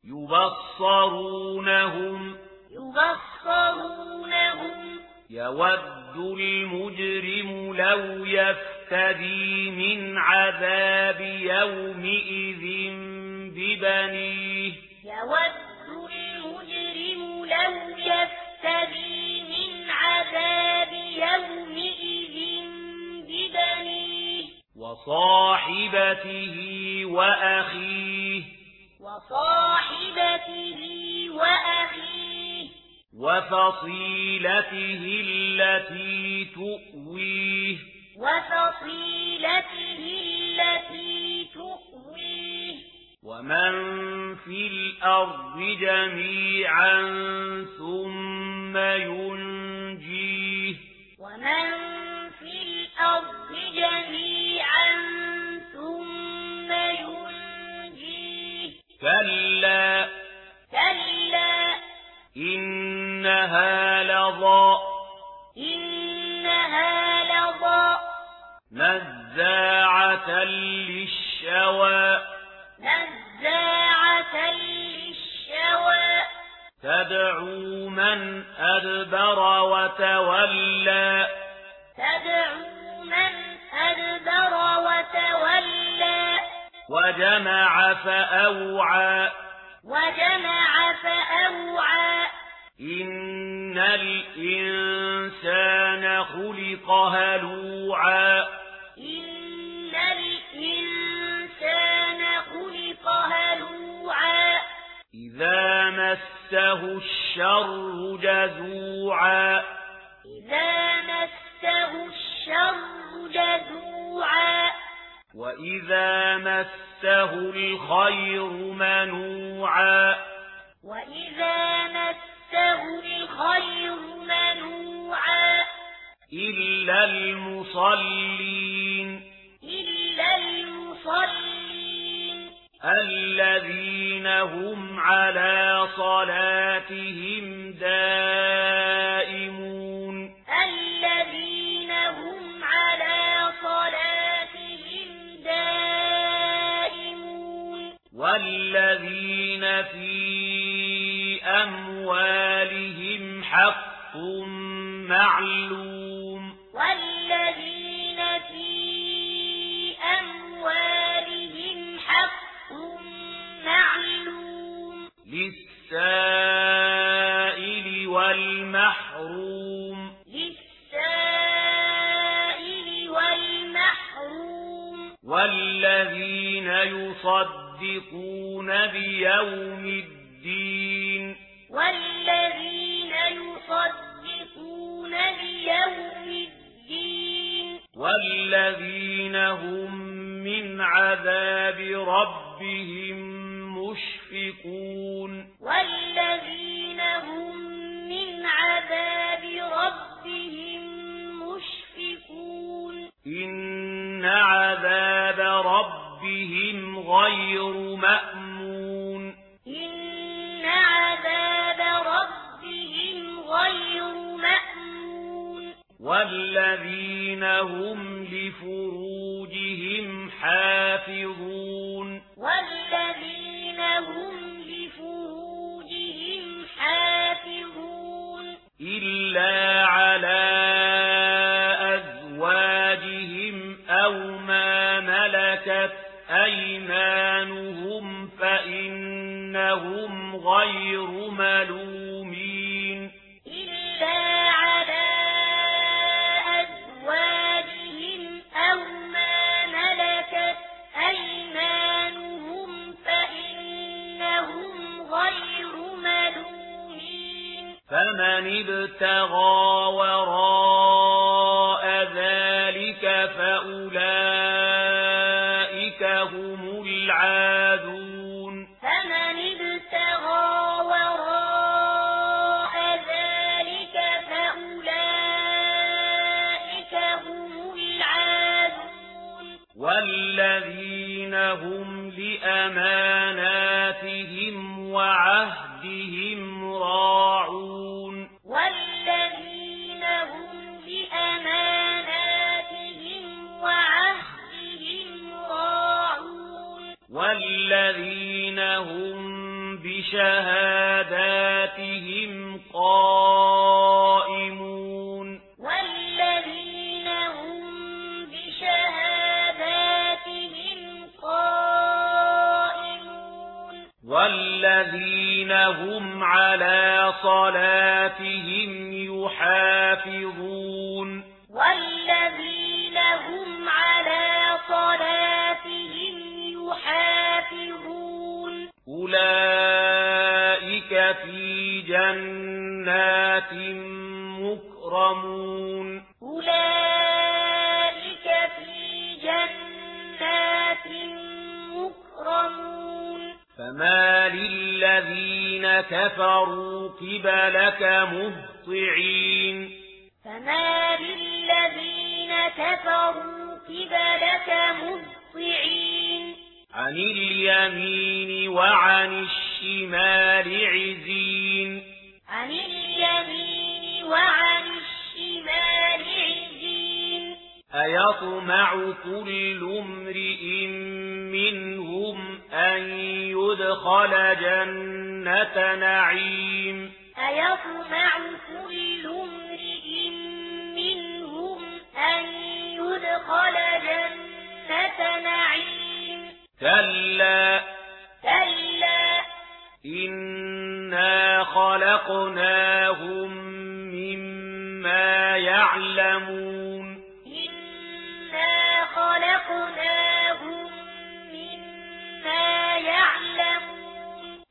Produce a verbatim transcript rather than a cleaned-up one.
يبصرونهم يبصرونهم يود المجرم لو يفتدي من عذاب يومئذ ببنيه يود المجرم لو يفتدي من عذاب يومئذ ببنيه وصاحبته وأخيه وصاحبته وأخيه وفصيلته التي تؤويه وفصيلته التي تؤويه ومن في الأرض جميعا ثم ينجيه ومن في الأرض جميعا ثم ينجيه كلا كلا إنها لظى إنها لظى نزاعة للشوى نزاعة للشوى تدعو من أدبر وتولى تدعو من أدبر وتولى وجمع فأوعى وجمع فأوعى إن الإنسان خلق هلوعا إن الإنسان خلق هلوعا إذا مسه الشر جزوعا إذا مسه الشر جزوعا وإذا مسه الخير منوعا وإذا مسه الخير منوعا إلا المصلين إلا المصلين الذين هم على صلاتهم دائمون الذين هم على صلاتهم دائمون والذين في أموالهم حق معلوم والذين في أموالهم حق معلوم للسائل والمحروم للسائل والمحروم والذين يصدقون بيوم الدين والذين يصدقون بيوم الدين والذين هم من عذاب ربهم مشفقون والذين هم من عذاب ربهم مشفقون إن عذاب ربهم غير مأمون إن عذاب ربهم غير مأمون والذين هم لفروجهم حافظون والذين هم لفروجهم حافظون إلا على أزواجهم أو ما ملكت أيمانهم فإنهم غير ملومين إلا على أزواجهم أو ما ملكت أيمانهم فإنهم غير ملومين فمن ابتغى وراء ذلك فأولئك هم العادون فمن ابتغى وراء ذلك فأولئك هم العادون والذين هم لأماناتهم وعهدهم راعون والذين هم لأماناتهم وعهدهم راعون والذين هم بشهاداتهم قائمون والذين هم بشهاداتهم قائمون والذين هم على صلاتهم يحافظون والذين هم على صلاتهم يحافظون أولئك في جنات مكرمون أولئك في جنات مكرمون فما للذين كفروا قبلك مهطعين فما للذين كفروا قبلك مهطعين عن اليمين وعن الشمال عزين عن اليمين وعن الشمال عزين أيطمع كل امرئ منهم أن يدخل جنة نعيم أيطمع كل امرئ منهم أن يدخل جنة نعيم كلا كلا إنا خلقناهم مما يعلمون